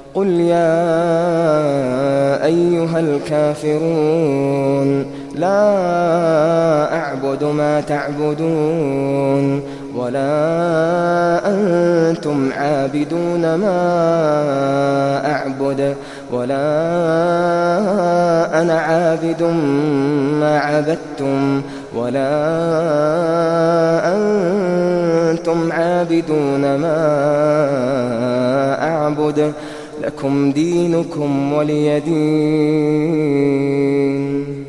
قل يا أيها الكافرون لا أعبد ما تعبدون ولا أنتم عابدون ما أعبد ولا أنا عابد ما عبدتم ولا أنتم عابدون ما أعبد لكم دينكم ولي دين.